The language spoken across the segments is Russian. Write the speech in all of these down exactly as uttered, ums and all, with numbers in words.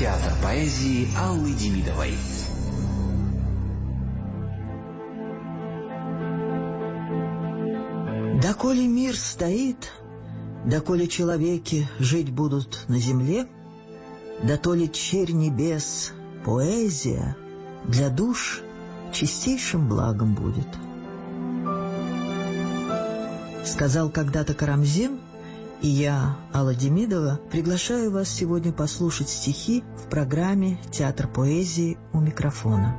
Театр поэзии Аллы Демидовой. Доколе мир стоит, доколе человеки жить будут на земле, дотоле черь небес, поэзия для душ чистейшим благом будет. Сказал когда-то Карамзин, и я, Алла Демидова, приглашаю вас сегодня послушать стихи в программе «Театр поэзии» у микрофона.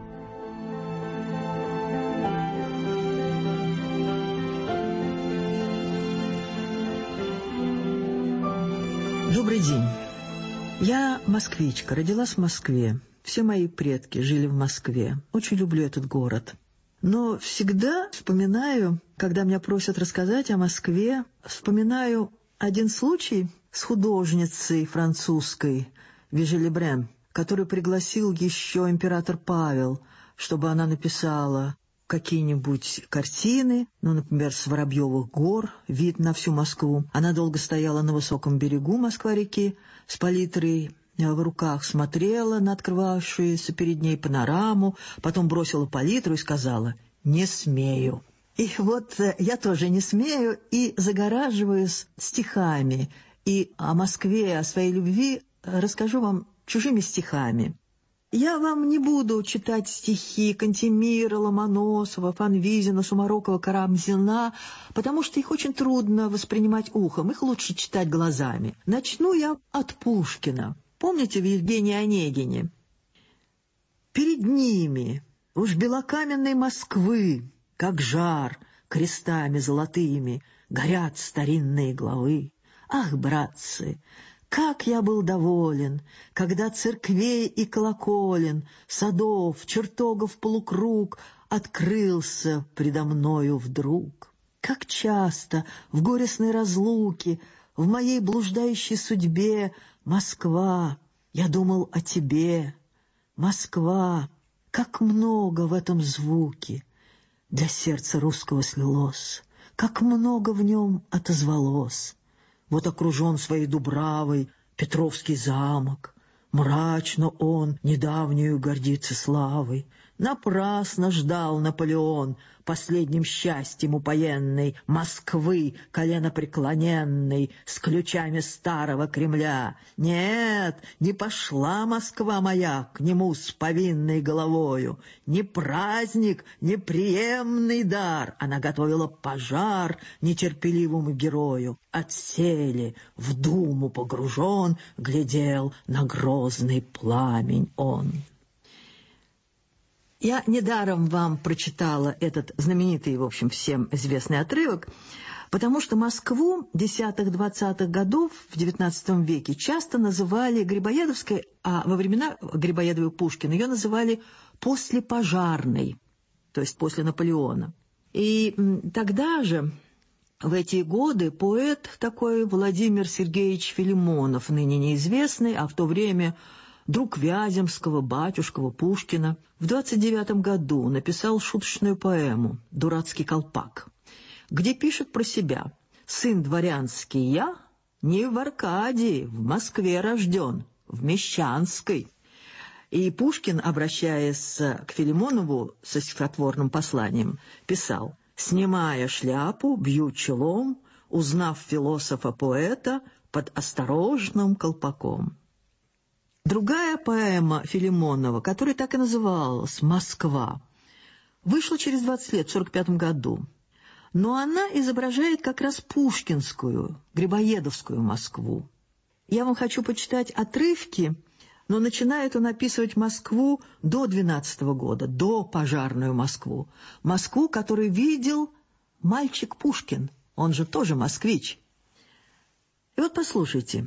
Добрый день. Я москвичка, родилась в Москве. Все мои предки жили в Москве. Очень люблю этот город. Но всегда вспоминаю, когда меня просят рассказать о Москве, вспоминаю один случай с художницей французской Вижи Лебрен, которую пригласил еще император Павел, чтобы она написала какие-нибудь картины, ну, например, с Воробьевых гор, вид на всю Москву. Она долго стояла на высоком берегу Москва-реки с палитрой в руках, смотрела на открывавшуюся перед ней панораму, потом бросила палитру и сказала «не смею». И вот я тоже не смею и загораживаюсь стихами. И о Москве, о своей любви расскажу вам чужими стихами. Я вам не буду читать стихи Кантемира, Ломоносова, Фанвизина, Сумарокова, Карамзина, потому что их очень трудно воспринимать ухом, их лучше читать глазами. Начну я от Пушкина. Помните в Евгении Онегине? «Перед ними, уж белокаменной Москвы, как жар крестами золотыми, горят старинные главы. Ах, братцы, как я был доволен, когда церквей и колоколен, садов, чертогов полукруг открылся предо мною вдруг. Как часто в горестной разлуке, в моей блуждающей судьбе, Москва, я думал о тебе. Москва, как много в этом звуке для сердца русского слилось, как много в нем отозвалось. Вот окружен своей дубравой Петровский замок, мрачно он недавнюю гордится славой. Напрасно ждал Наполеон последним счастьем упоенной Москвы коленопреклоненной с ключами старого Кремля. Нет, не пошла Москва моя к нему с повинной головою. Не праздник, не преемный дар, она готовила пожар нетерпеливому герою. Отсели, в думу погружен, глядел на грозный пламень он. Я недаром вам прочитала этот знаменитый, в общем, всем известный отрывок, потому что Москву десятых-двадцатых годов в девятнадцатом веке часто называли Грибоедовской, а во времена Грибоедова и Пушкина ее называли послепожарной, то есть после Наполеона. И тогда же, в эти годы, поэт такой Владимир Сергеевич Филимонов, ныне неизвестный, а в то время друг Вяземского, батюшкова, Пушкина, в двадцать девятом году написал шуточную поэму «Дурацкий колпак», где пишет про себя: «Сын дворянский я, не в Аркадии, в Москве рожден, в Мещанской». И Пушкин, обращаясь к Филимонову со стихотворным посланием, писал: «Снимая шляпу, бью челом, узнав философа-поэта под осторожным колпаком». Другая поэма Филимонова, которая так и называлась «Москва», вышла через двадцать лет, в сорок пятом году. Но она изображает как раз пушкинскую, грибоедовскую Москву. Я вам хочу почитать отрывки, но начинает он описывать Москву до двенадцатого года, до пожарную Москву. Москву, которую видел мальчик Пушкин, он же тоже москвич. И вот послушайте.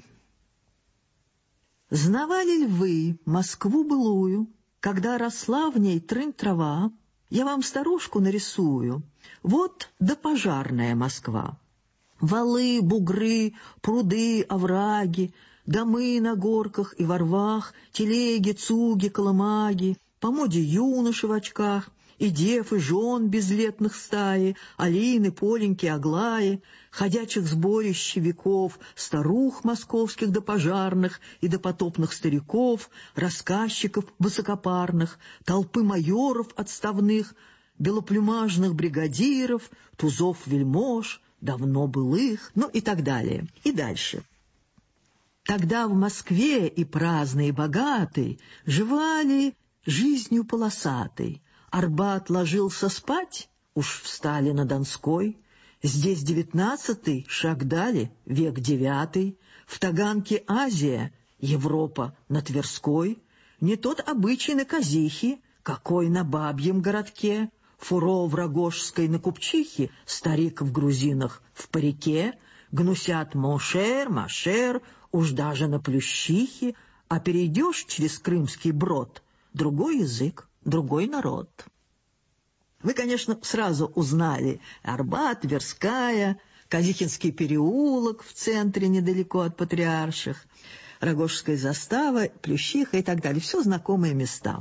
«Знавали ли вы Москву былую, когда росла в ней трынь трава? Я вам старушку нарисую. Вот допожарная Москва. Валы, бугры, пруды, овраги, домы на горках и во рвах, телеги, цуги, колымаги, по моде юноши в очках и дев, и жен безлетных стаи, Алины, Поленьки, Аглаи, ходячих сборищ веков, старух московских до пожарных и до потопных стариков, рассказчиков высокопарных, толпы майоров отставных, белоплюмажных бригадиров, тузов вельмож, давно былых, ну и так далее. И дальше. Тогда в Москве и праздный, и богатый жевали жизнью полосатой. Арбат ложился спать, уж встали на Донской. Здесь девятнадцатый, шаг дали, век девятый. В Таганке Азия, Европа на Тверской. Не тот обычай на Казихе, какой на бабьем городке. Фуро в Рогожской на Купчихе, старик в грузинах в парике. Гнусят Мошер, Машер, уж даже на Плющихе. А перейдешь через Крымский брод, другой язык, другой народ. Вы, конечно, сразу узнали Арбат, Тверская, Казихинский переулок в центре, недалеко от Патриарших, Рогожская застава, Плющиха и так далее. Все знакомые места.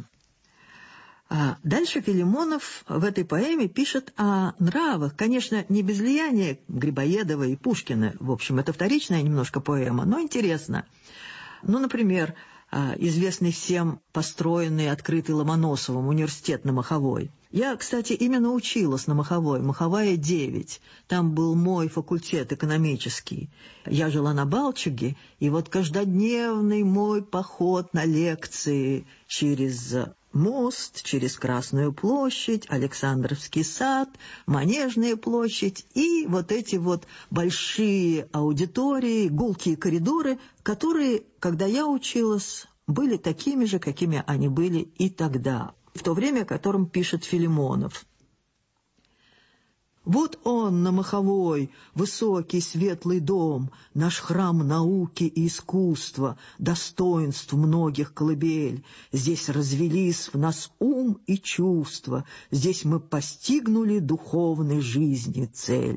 А дальше Филимонов в этой поэме пишет о нравах. Конечно, не без влияния Грибоедова и Пушкина. В общем, это вторичная немножко поэма, но интересно. Ну, например, известный всем построенный, открытый Ломоносовым университет на Маховой. Я, кстати, именно училась на Маховой, Маховая девять. Там был мой факультет экономический. Я жила на Балчуге, и вот каждодневный мой поход на лекции через мост, через Красную площадь, Александровский сад, Манежная площадь и вот эти вот большие аудитории, гулкие коридоры, которые, когда я училась, были такими же, какими они были и тогда, в то время, о котором пишет Филимонов. Вот он на Маховой, высокий светлый дом, наш храм науки и искусства, достоинств многих колыбель. Здесь развелись в нас ум и чувства, здесь мы постигнули духовной жизни цель.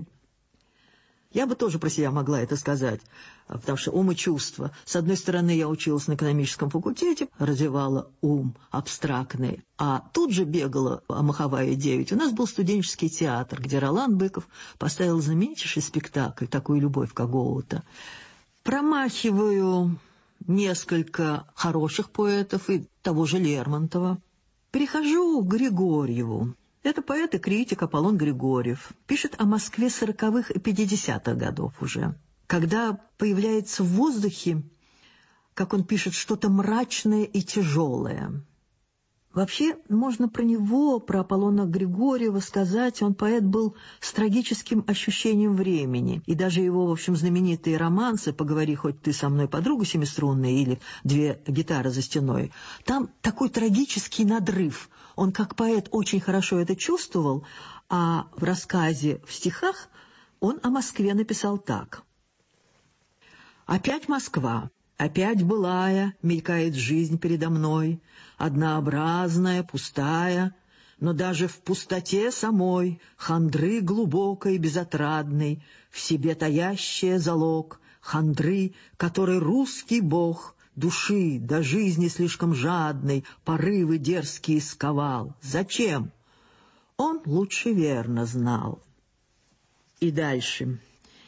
Я бы тоже про себя могла это сказать, потому что ум и чувства. С одной стороны, я училась на экономическом факультете, развивала ум абстрактный, а тут же бегала Маховая девять. У нас был студенческий театр, где Ролан Быков поставил знаменитейший спектакль «Такую любовь какого-то». Промахиваю несколько хороших поэтов и того же Лермонтова. Перехожу к Григорьеву. Это поэт и критик Аполлон Григорьев. Пишет о Москве сороковых и пятидесятых годов уже. Когда появляется в воздухе, как он пишет, что-то мрачное и тяжелое. Вообще, можно про него, про Аполлона Григорьева сказать, он поэт был с трагическим ощущением времени. И даже его, в общем, знаменитые романсы «Поговори хоть ты со мной, подруга семиструнная» или «Две гитары за стеной», там такой трагический надрыв. Он как поэт очень хорошо это чувствовал, а в рассказе в стихах он о Москве написал так. «Опять Москва. Опять былая мелькает жизнь передо мной, однообразная, пустая, но даже в пустоте самой, хандры глубокой, безотрадной, в себе таящая залог, хандры, которой русский бог души до жизни слишком жадной, порывы дерзкие сковал. Зачем? Он лучше верно знал». И дальше.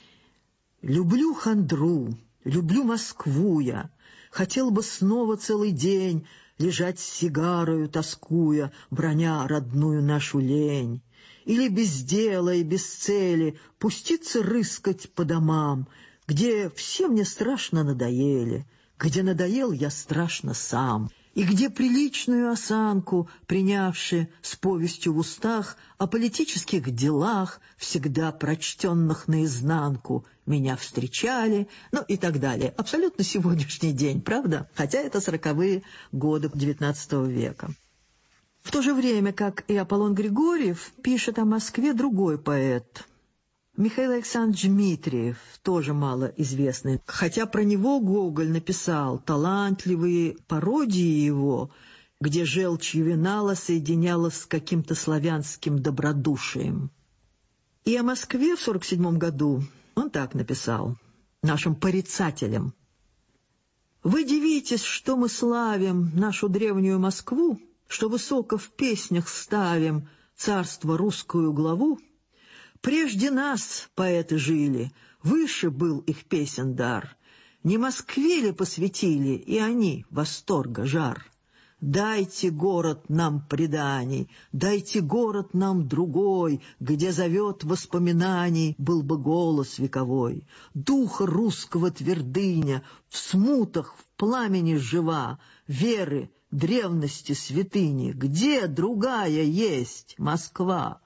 «Люблю хандру, люблю Москву я, хотел бы снова целый день лежать с сигарою, тоскуя, броня родную нашу лень, или без дела и без цели пуститься рыскать по домам, где все мне страшно надоели, где надоел я страшно сам, и где приличную осанку, принявши с повестью в устах о политических делах, всегда прочтенных наизнанку, меня встречали, ну и так далее. Абсолютно сегодняшний день, правда? Хотя это сороковые годы девятнадцатого века. В то же время, как и Аполлон Григорьев, пишет о Москве другой поэт – Михаил Александрович Дмитриев, тоже малоизвестный. Хотя про него Гоголь написал талантливые пародии его, где желчь ювенала соединялась с каким-то славянским добродушием. И о Москве в сорок седьмом году он так написал, нашим порицателям. «Вы дивитесь, что мы славим нашу древнюю Москву, что высоко в песнях ставим царство русскую главу, прежде нас поэты жили, выше был их песен дар. Не Москве ли посвятили и они восторга жар? Дайте город нам преданий, дайте город нам другой, где зовет воспоминаний был бы голос вековой. Духа русского твердыня в смутах, в пламени жива, веры, древности святыни, где другая есть Москва?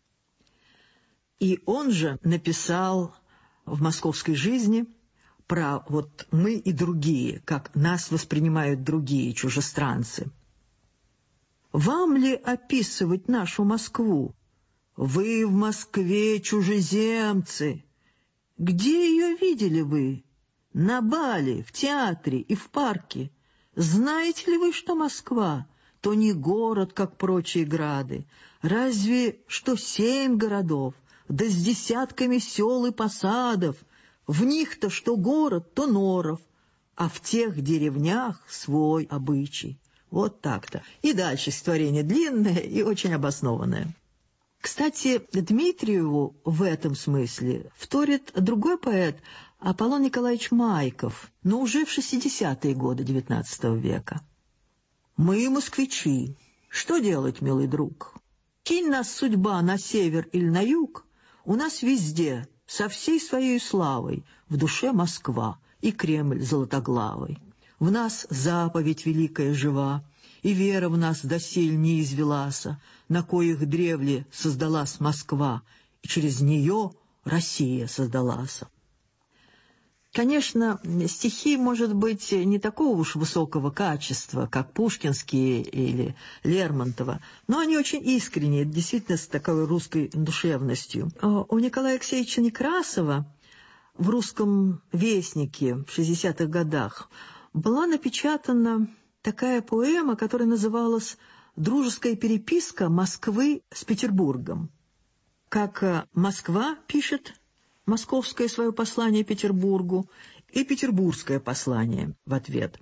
И он же написал в «Московской жизни» про вот мы и другие, как нас воспринимают другие чужестранцы. Вам ли описывать нашу Москву? Вы в Москве чужеземцы. Где ее видели вы? На бале, в театре и в парке. Знаете ли вы, что Москва? То не город, как прочие грады. Разве что семь городов, да с десятками сел и посадов. В них-то что город, то норов, а в тех деревнях свой обычай. Вот так-то. И дальше стихотворение длинное и очень обоснованное. Кстати, Дмитриеву в этом смысле вторит другой поэт Аполлон Николаевич Майков, но уже в шестидесятые годы девятнадцатого века. «Мы москвичи. Что делать, милый друг? Кинь нас судьба на север или на юг, у нас везде со всей своей славой в душе Москва и Кремль золотоглавый. В нас заповедь великая жива, и вера в нас досель не извелася, на коих древле создалась Москва, и через нее Россия создалась». Конечно, стихи, может быть, не такого уж высокого качества, как пушкинские или Лермонтова, но они очень искренние, действительно с такой русской душевностью. У Николая Алексеевича Некрасова в «Русском вестнике» в шестидесятых годах была напечатана такая поэма, которая называлась «Дружеская переписка Москвы с Петербургом». Как Москва пишет московское свое послание Петербургу и петербургское послание в ответ.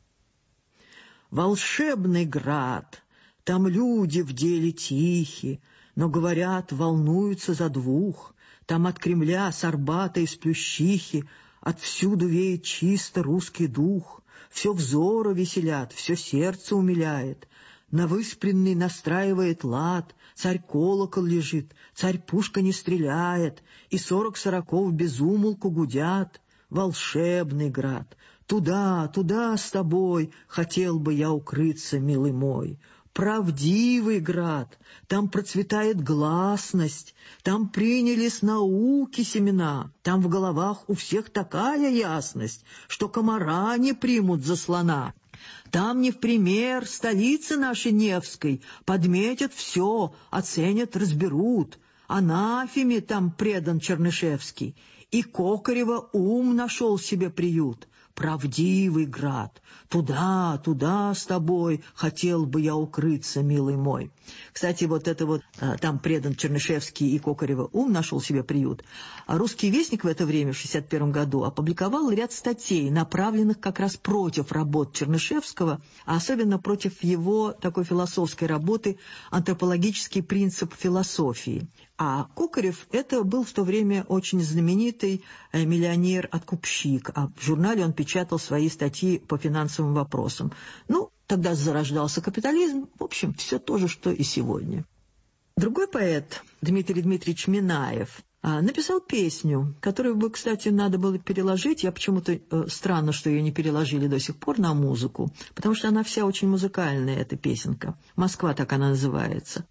«Волшебный град, там люди в деле тихи, но, говорят, волнуются за двух. Там от Кремля, с Арбата и с Плющихи отвсюду веет чисто русский дух. Все взоры веселят, все сердце умиляет. На выспренный настраивает лад, царь колокол лежит, царь пушка не стреляет, и сорок сороков без умолку гудят. Волшебный град, туда, туда с тобой хотел бы я укрыться, милый мой. Правдивый град, там процветает гласность, там принялись науки семена, там в головах у всех такая ясность, что комара не примут за слона. Там не в пример столицы нашей Невской, подметят все, оценят, разберут. Анафеме там предан Чернышевский, и Кокорева ум нашел себе приют. Правдивый град, туда, туда с тобой хотел бы я укрыться, милый мой». Кстати, вот это вот там предан Чернышевский и Кокорева ум нашел себе приют. А «Русский вестник» в это время, в шестьдесят первом году, опубликовал ряд статей, направленных как раз против работ Чернышевского, а особенно против его такой философской работы «Антропологический принцип философии». А Кокорев — это был в то время очень знаменитый миллионер-откупщик, а в журнале он печатал свои статьи по финансовым вопросам. Ну, тогда зарождался капитализм, в общем, все то же, что и сегодня. Другой поэт, Дмитрий Дмитриевич Минаев, написал песню, которую бы, кстати, надо было переложить. Я почему-то э, странно, что ее не переложили до сих пор на музыку, потому что она вся очень музыкальная, эта песенка. «Москва» так она называется.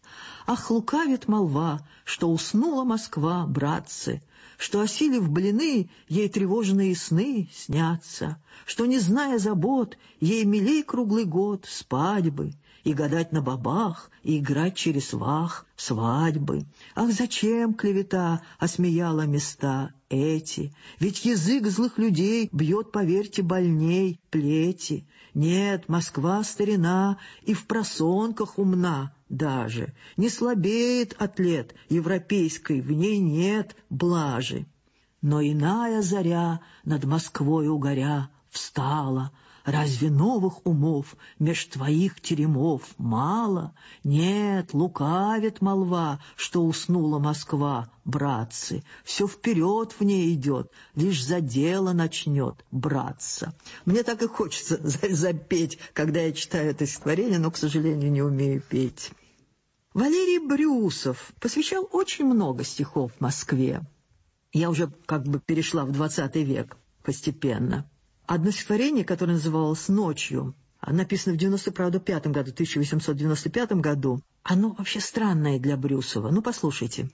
Ах, лукавит молва, что уснула Москва, братцы, что, осилив блины, ей тревожные сны снятся, что, не зная забот, ей милей круглый год спать бы, и гадать на бабах, и играть через вах свадьбы. Ах, зачем клевета осмеяла места эти? Ведь язык злых людей бьет, поверьте, больней плети. Нет, Москва старина и в просонках умна даже, не слабеет от лет европейской, в ней нет блажи. Но иная заря над Москвой угоря встала. Разве новых умов меж твоих теремов мало? Нет, лукавит молва, что уснула Москва, братцы. Все вперед в ней идет, лишь за дело начнет браться. Мне так и хочется запеть, когда я читаю это стихотворение, но, к сожалению, не умею петь. Валерий Брюсов посвящал очень много стихов Москве. Я уже как бы перешла в двадцатый век постепенно. Одно стихотворение, которое называлось «Ночью», написано в девяносто пятом году, тысяча восемьсот девяносто пятом году, оно вообще странное для Брюсова. Ну, послушайте.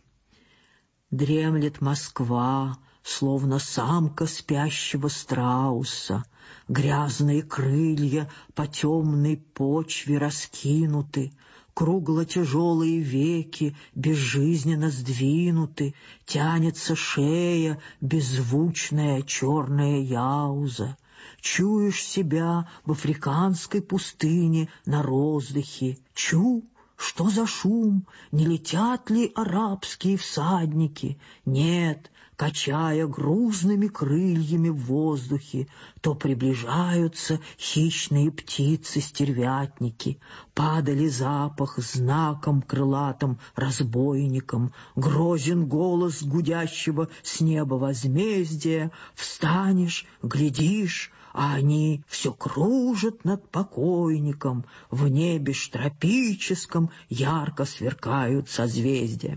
«Дремлет Москва, словно самка спящего страуса, грязные крылья по темной почве раскинуты, кругло-тяжелые веки безжизненно сдвинуты, тянется шея, беззвучная черная яуза. Чуешь себя в африканской пустыне на роздыхе. Чу, что за шум? Не летят ли арабские всадники? Нет, качая грузными крыльями в воздухе, то приближаются хищные птицы-стервятники. Падали запах знаком крылатым разбойником, грозен голос гудящего с неба возмездия. Встанешь, глядишь, а они все кружат над покойником, в небе ж тропическом ярко сверкают созвездия».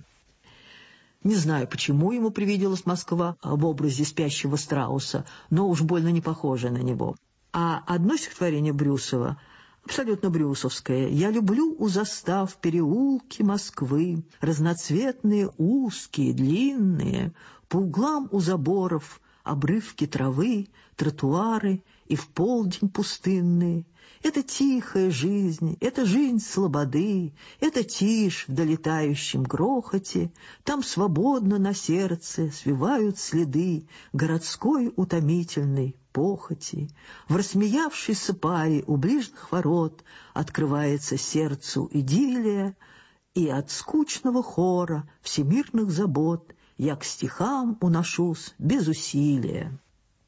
Не знаю, почему ему привиделась Москва в образе спящего страуса, но уж больно не похожа на него. А одно стихотворение Брюсова, абсолютно брюсовское: «Я люблю у застав переулки Москвы, разноцветные, узкие, длинные, по углам у заборов обрывки травы, тротуары и в полдень пустынные. Это тихая жизнь, это жизнь слободы, это тишь в долетающем грохоте, там свободно на сердце свивают следы городской утомительной похоти. В рассмеявшейся паре у ближних ворот открывается сердцу идиллия, и от скучного хора всемирных забот я к стихам уношусь без усилия».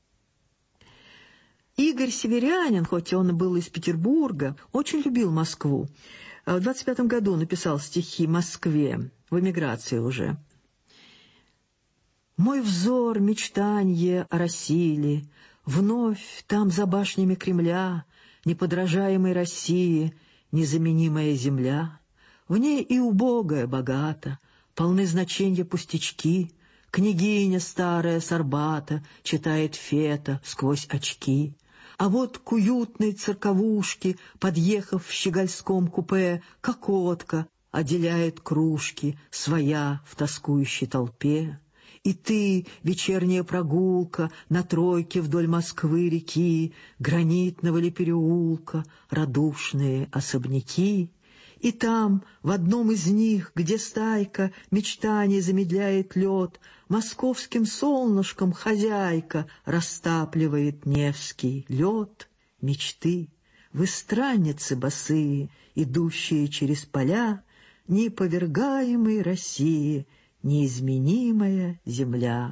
Игорь Северянин, хоть он и был из Петербурга, очень любил Москву. В двадцать пятом году написал стихи Москве, в эмиграции уже. «Мой взор, мечтанье о России, вновь там за башнями Кремля, неподражаемой России, незаменимая земля. В ней и убогая богата, полны значенья пустячки. Княгиня старая с Арбата читает Фета сквозь очки. А вот к уютной церковушке, подъехав в щегольском купе, кокотка отделяет кружки, своя в тоскующей толпе. И ты, вечерняя прогулка на тройке вдоль Москвы-реки, гранитного ли переулка, радушные особняки. И там, в одном из них, где стайка мечтаний замедляет лед, московским солнышком хозяйка растапливает невский лед мечты. Вы странницы босые, идущие через поля, неповергаемой России, неизменимая земля.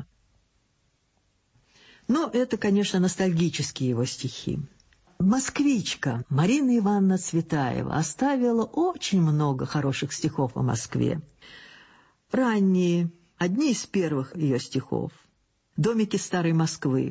Но это, конечно, ностальгические его стихи. Москвичка Марина Ивановна Цветаева оставила очень много хороших стихов о Москве. Ранние, одни из первых ее стихов. «Домики старой Москвы».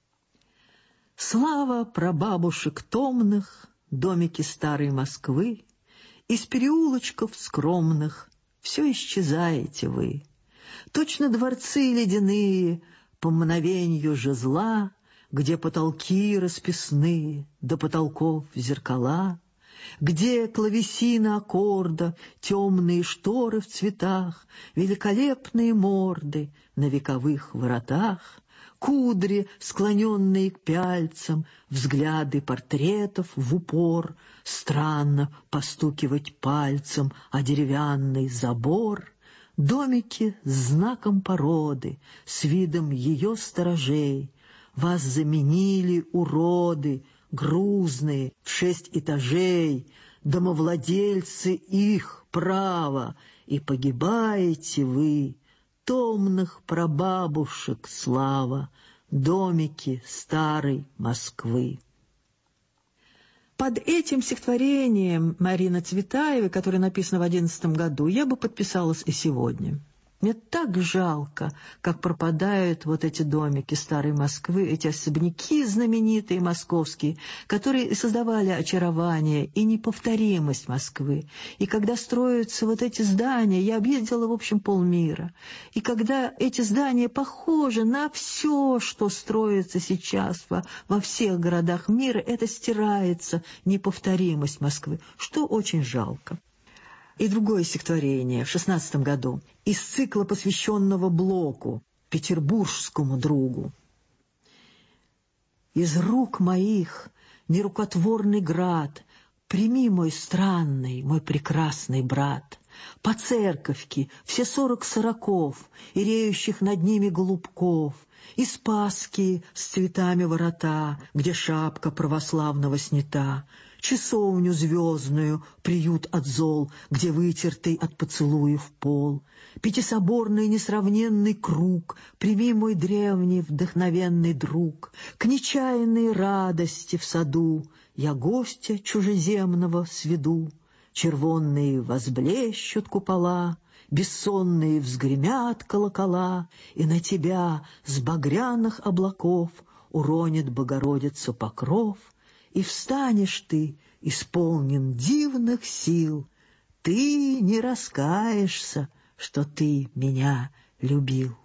Слава прабабушек томных, домики старой Москвы, из переулочков скромных все исчезаете вы. Точно дворцы ледяные, по мгновенью жезла, где потолки расписные, до потолков зеркала, где клавесины аккорда, темные шторы в цветах, великолепные морды на вековых воротах, кудри, склоненные к пяльцам, взгляды портретов в упор, странно постукивать пальцем о деревянный забор, домики с знаком породы, с видом ее сторожей. Вас заменили уроды, грузные, в шесть этажей, домовладельцы их право, и погибаете вы, томных прабабушек слава, домики старой Москвы. Под этим стихотворением Марины Цветаевой, которое написано в одиннадцатом году, я бы подписалась и сегодня. Мне так жалко, как пропадают вот эти домики старой Москвы, эти особняки знаменитые московские, которые создавали очарование и неповторимость Москвы. И когда строятся вот эти здания, я объездила, в общем, полмира, и когда эти здания похожи на все, что строится сейчас во, во всех городах мира, это стирается неповторимость Москвы, что очень жалко. И другое стихотворение в шестнадцатом году из цикла, посвященного Блоку, петербургскому другу. «Из рук моих нерукотворный град, прими, мой странный, мой прекрасный брат, по церковке все сорок сороков и реющих над ними голубков, и Спасские с цветами ворота, где шапка православного снята, часовню звездную, приют от зол, где вытертый от поцелуев пол, пятисоборный несравненный круг, прими, мой древний вдохновенный друг, к нечаянной радости в саду я гостя чужеземного сведу, червонные возблещут купола, бессонные взгремят колокола, и на тебя с багряных облаков уронит Богородица покров, и встанешь ты, исполнен дивных сил, ты не раскаешься, что ты меня любил».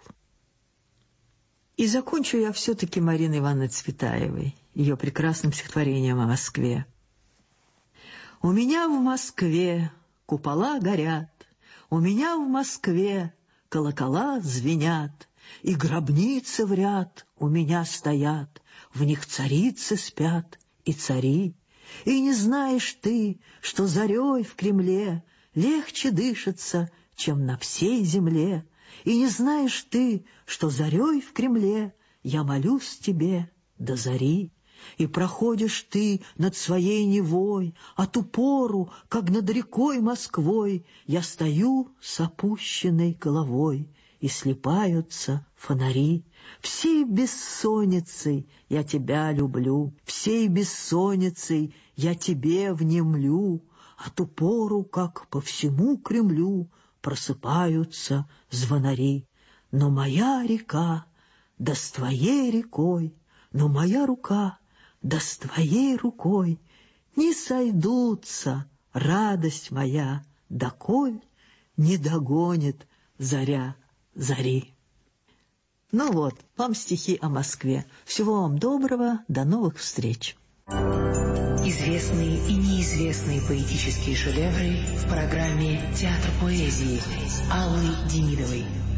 И закончу я все-таки Мариной Ивановной Цветаевой, ее прекрасным стихотворением о Москве. «У меня в Москве купола горят, у меня в Москве колокола звенят, и гробницы в ряд у меня стоят, в них царицы спят и цари. И не знаешь ты, что зарей в Кремле легче дышится, чем на всей земле. И не знаешь ты, что зарей в Кремле я молюсь тебе до зари. И проходишь ты над своей Невой, а ту пору, как над рекой Москвой, я стою с опущенной головой, и слипаются фонари. Всей бессонницей я тебя люблю, всей бессонницей я тебе внемлю, а ту пору, как по всему Кремлю просыпаются звонари. Но моя река, да с твоей рекой, но моя рука, да с твоей рукой не сойдутся, радость моя, доколь не догонит заря зари». Ну вот, вам стихи о Москве. Всего вам доброго, до новых встреч. Известные и неизвестные поэтические шедевры в программе «Театр поэзии» Аллы Демидовой.